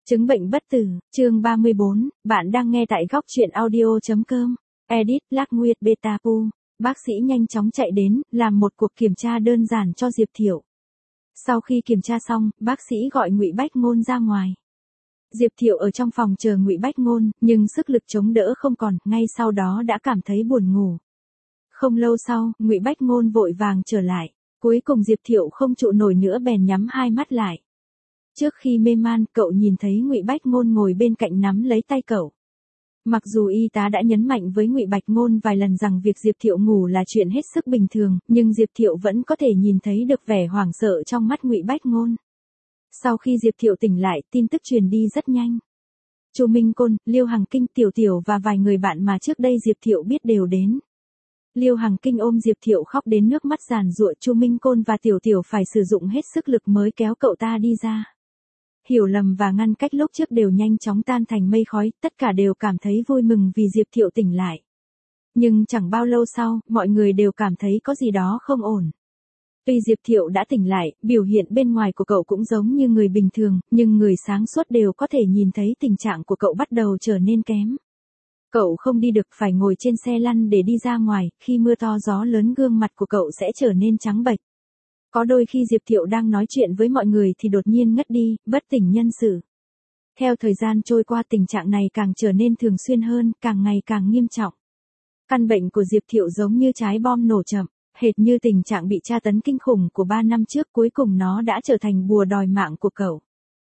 Chứng bệnh bất tử, chương 34, bạn đang nghe tại góc truyện audio.com. Edit, Lạc Nguyệt Beta Pu. Bác sĩ nhanh chóng chạy đến, làm một cuộc kiểm tra đơn giản cho Diệp Thiệu. Sau khi kiểm tra xong, bác sĩ gọi Ngụy Bách Ngôn ra ngoài. Diệp Thiệu ở trong phòng chờ Ngụy Bách Ngôn, nhưng sức lực chống đỡ không còn, ngay sau đó đã cảm thấy buồn ngủ. Không lâu sau, Ngụy Bách Ngôn vội vàng trở lại. Cuối cùng Diệp Thiệu không trụ nổi nữa bèn nhắm hai mắt lại. Trước khi mê man, cậu nhìn thấy Ngụy Bách Ngôn ngồi bên cạnh nắm lấy tay cậu. Mặc dù y tá đã nhấn mạnh với Ngụy Bách Ngôn vài lần rằng việc Diệp Thiệu ngủ là chuyện hết sức bình thường, nhưng Diệp Thiệu vẫn có thể nhìn thấy được vẻ hoảng sợ trong mắt Ngụy Bách Ngôn. Sau khi Diệp Thiệu tỉnh lại, tin tức truyền đi rất nhanh. Chu Minh Côn, Liêu Hằng Kinh, Tiểu Tiểu và vài người bạn mà trước đây Diệp Thiệu biết đều đến. Liêu Hằng Kinh ôm Diệp Thiệu khóc đến nước mắt giàn giụa. Chu Minh Côn và Tiểu Tiểu phải sử dụng hết sức lực mới kéo cậu ta đi ra. Hiểu lầm và ngăn cách lúc trước đều nhanh chóng tan thành mây khói, tất cả đều cảm thấy vui mừng vì Diệp Thiệu tỉnh lại. Nhưng chẳng bao lâu sau, mọi người đều cảm thấy có gì đó không ổn. Tuy Diệp Thiệu đã tỉnh lại, biểu hiện bên ngoài của cậu cũng giống như người bình thường, nhưng người sáng suốt đều có thể nhìn thấy tình trạng của cậu bắt đầu trở nên kém. Cậu không đi được, phải ngồi trên xe lăn để đi ra ngoài, khi mưa to gió lớn gương mặt của cậu sẽ trở nên trắng bệch. Có đôi khi Diệp Thiệu đang nói chuyện với mọi người thì đột nhiên ngất đi, bất tỉnh nhân sự. Theo thời gian trôi qua, tình trạng này càng trở nên thường xuyên hơn, càng ngày càng nghiêm trọng. Căn bệnh của Diệp Thiệu giống như trái bom nổ chậm, hệt như tình trạng bị tra tấn kinh khủng của 3 năm trước, cuối cùng nó đã trở thành bùa đòi mạng của cậu.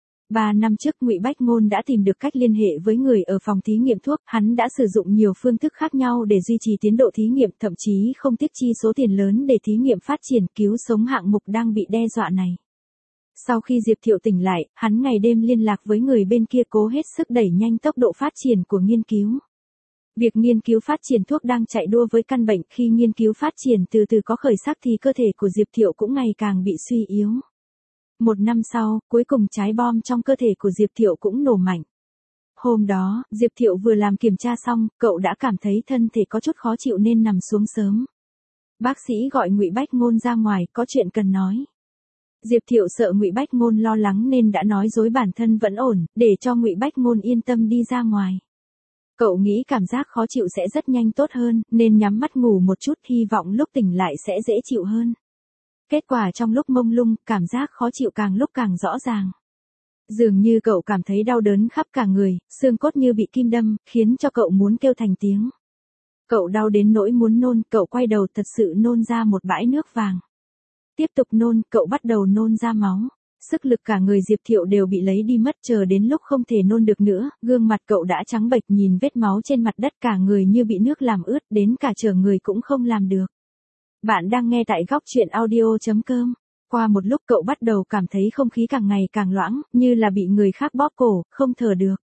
3 năm trước, Ngụy Bách Ngôn đã tìm được cách liên hệ với người ở phòng thí nghiệm thuốc, hắn đã sử dụng nhiều phương thức khác nhau để duy trì tiến độ thí nghiệm, thậm chí không tiếc chi số tiền lớn để thí nghiệm phát triển cứu sống hạng mục đang bị đe dọa này. Sau khi Diệp Thiệu tỉnh lại, hắn ngày đêm liên lạc với người bên kia cố hết sức đẩy nhanh tốc độ phát triển của nghiên cứu. Việc nghiên cứu phát triển thuốc đang chạy đua với căn bệnh, khi nghiên cứu phát triển từ từ có khởi sắc thì cơ thể của Diệp Thiệu cũng ngày càng bị suy yếu. 1 năm sau, cuối cùng trái bom trong cơ thể của Diệp Thiệu cũng nổ mạnh. Hôm đó, Diệp Thiệu vừa làm kiểm tra xong, cậu đã cảm thấy thân thể có chút khó chịu nên nằm xuống sớm. Bác sĩ gọi Ngụy Bách Ngôn ra ngoài, có chuyện cần nói. Diệp Thiệu sợ Ngụy Bách Ngôn lo lắng nên đã nói dối bản thân vẫn ổn, để cho Ngụy Bách Ngôn yên tâm đi ra ngoài. Cậu nghĩ cảm giác khó chịu sẽ rất nhanh tốt hơn, nên nhắm mắt ngủ một chút, hy vọng lúc tỉnh lại sẽ dễ chịu hơn. Kết quả trong lúc mông lung, cảm giác khó chịu càng lúc càng rõ ràng. Dường như cậu cảm thấy đau đớn khắp cả người, xương cốt như bị kim đâm, khiến cho cậu muốn kêu thành tiếng. Cậu đau đến nỗi muốn nôn, cậu quay đầu thật sự nôn ra một bãi nước vàng. Tiếp tục nôn, cậu bắt đầu nôn ra máu. Sức lực cả người Diệp Thiệu đều bị lấy đi mất, chờ đến lúc không thể nôn được nữa, gương mặt cậu đã trắng bệch, nhìn vết máu trên mặt đất, cả người như bị nước làm ướt, đến cả trở người cũng không làm được. Bạn đang nghe tại góc truyện audio.com. Qua một lúc cậu bắt đầu cảm thấy không khí càng ngày càng loãng, như là bị người khác bóp cổ, không thở được.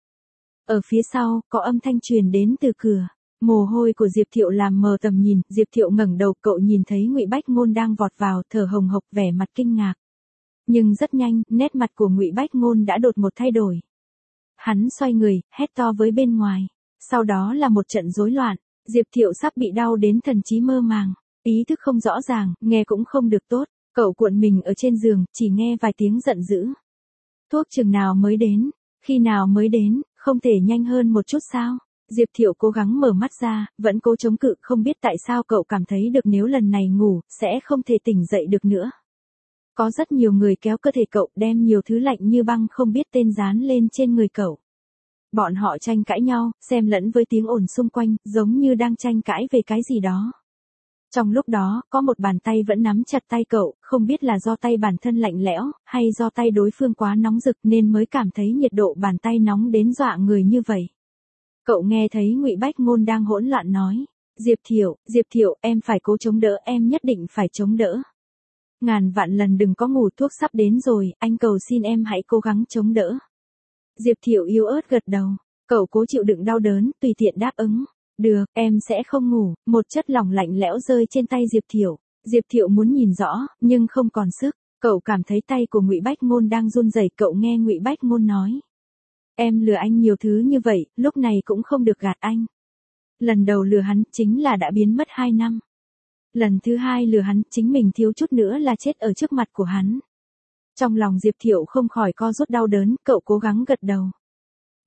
Ở phía sau, có âm thanh truyền đến từ cửa. Mồ hôi của Diệp Thiệu làm mờ tầm nhìn, Diệp Thiệu ngẩng đầu, cậu nhìn thấy Ngụy Bách Ngôn đang vọt vào, thở hồng hộc, vẻ mặt kinh ngạc. Nhưng rất nhanh, nét mặt của Ngụy Bách Ngôn đã đột ngột thay đổi. Hắn xoay người, hét to với bên ngoài. Sau đó là một trận rối loạn, Diệp Thiệu sắp bị đau đến thần trí mơ màng. Ý thức không rõ ràng, nghe cũng không được tốt, cậu cuộn mình ở trên giường, chỉ nghe vài tiếng giận dữ. Thuốc chừng nào mới đến, khi nào mới đến, không thể nhanh hơn một chút sao? Diệp Thiệu cố gắng mở mắt ra, vẫn cố chống cự, không biết tại sao cậu cảm thấy được nếu lần này ngủ, sẽ không thể tỉnh dậy được nữa. Có rất nhiều người kéo cơ thể cậu, đem nhiều thứ lạnh như băng không biết tên dán lên trên người cậu. Bọn họ tranh cãi nhau, xen lẫn với tiếng ồn xung quanh, giống như đang tranh cãi về cái gì đó. Trong lúc đó, có một bàn tay vẫn nắm chặt tay cậu, không biết là do tay bản thân lạnh lẽo, hay do tay đối phương quá nóng rực nên mới cảm thấy nhiệt độ bàn tay nóng đến dọa người như vậy. Cậu nghe thấy Ngụy Bách Ngôn đang hỗn loạn nói, Diệp Thiệu, em phải cố chống đỡ, em nhất định phải chống đỡ. Ngàn vạn lần đừng có ngủ, thuốc sắp đến rồi, anh cầu xin em hãy cố gắng chống đỡ. Diệp Thiệu yếu ớt gật đầu, cậu cố chịu đựng đau đớn, tùy tiện đáp ứng. Được, em sẽ không ngủ. Một chất lỏng lạnh lẽo rơi trên tay Diệp Thiệu. Diệp Thiệu muốn nhìn rõ, nhưng không còn sức. Cậu cảm thấy tay của Ngụy Bách Ngôn đang run rẩy, cậu nghe Ngụy Bách Ngôn nói. Em lừa anh nhiều thứ như vậy, lúc này cũng không được gạt anh. Lần đầu lừa hắn, chính là đã biến mất 2 năm. Lần thứ hai lừa hắn, chính mình thiếu chút nữa là chết ở trước mặt của hắn. Trong lòng Diệp Thiệu không khỏi co rút đau đớn, cậu cố gắng gật đầu.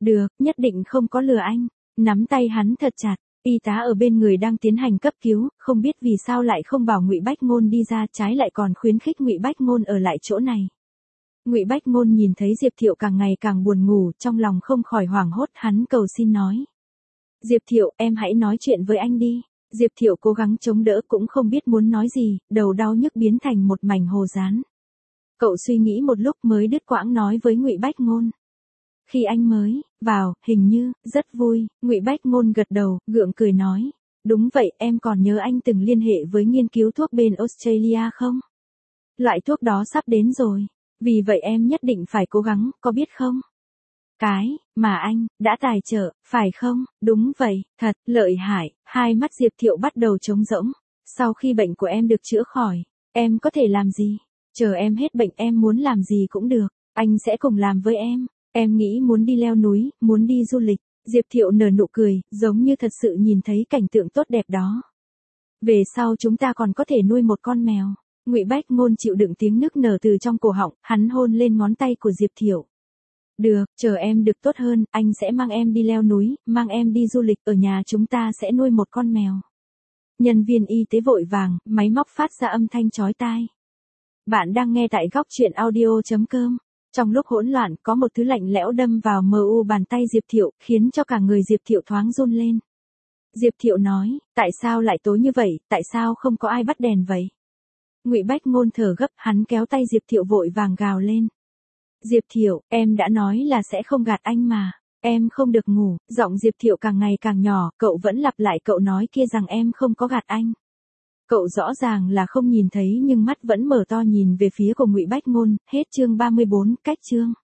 Được, nhất định không có lừa anh. Nắm tay hắn thật chặt. Y tá ở bên người đang tiến hành cấp cứu, không biết vì sao lại không bảo Ngụy Bách Ngôn đi ra, trái lại còn khuyến khích Ngụy Bách Ngôn ở lại chỗ này. Ngụy Bách Ngôn nhìn thấy Diệp Thiệu càng ngày càng buồn ngủ, trong lòng không khỏi hoảng hốt, hắn cầu xin nói. Diệp Thiệu, em hãy nói chuyện với anh đi. Diệp Thiệu cố gắng chống đỡ cũng không biết muốn nói gì, đầu đau nhức biến thành một mảnh hồ dán. Cậu suy nghĩ một lúc mới đứt quãng nói với Ngụy Bách Ngôn. Khi anh mới vào, hình như rất vui. Ngụy Bách Ngôn gật đầu, gượng cười nói. Đúng vậy, em còn nhớ anh từng liên hệ với nghiên cứu thuốc bên Australia không? Loại thuốc đó sắp đến rồi. Vì vậy em nhất định phải cố gắng, có biết không? Cái mà anh đã tài trợ, phải không? Đúng vậy, thật lợi hại. Hai mắt Diệp Thiệu bắt đầu trống rỗng. Sau khi bệnh của em được chữa khỏi, em có thể làm gì? Chờ em hết bệnh em muốn làm gì cũng được, anh sẽ cùng làm với em. Em nghĩ muốn đi leo núi, muốn đi du lịch. Diệp Thiệu nở nụ cười, giống như thật sự nhìn thấy cảnh tượng tốt đẹp đó. Về sau chúng ta còn có thể nuôi một con mèo. Ngụy Bách Ngôn chịu đựng tiếng nức nở từ trong cổ họng, hắn hôn lên ngón tay của Diệp Thiệu. Được, chờ em được tốt hơn, anh sẽ mang em đi leo núi, mang em đi du lịch, ở nhà chúng ta sẽ nuôi một con mèo. Nhân viên y tế vội vàng, máy móc phát ra âm thanh chói tai. Bạn đang nghe tại góc truyện audio.com. Trong lúc hỗn loạn, có một thứ lạnh lẽo đâm vào mu bàn tay Diệp Thiệu, khiến cho cả người Diệp Thiệu thoáng run lên. Diệp Thiệu nói, tại sao lại tối như vậy, tại sao không có ai bắt đèn vậy? Ngụy Bách Ngôn thở gấp, hắn kéo tay Diệp Thiệu vội vàng gào lên. Diệp Thiệu, em đã nói là sẽ không gạt anh mà. Em không được ngủ. Giọng Diệp Thiệu càng ngày càng nhỏ, cậu vẫn lặp lại cậu nói kia rằng em không có gạt anh. Cậu rõ ràng là không nhìn thấy nhưng mắt vẫn mở to nhìn về phía của Ngụy Bách Ngôn. Hết chương 34, cách chương.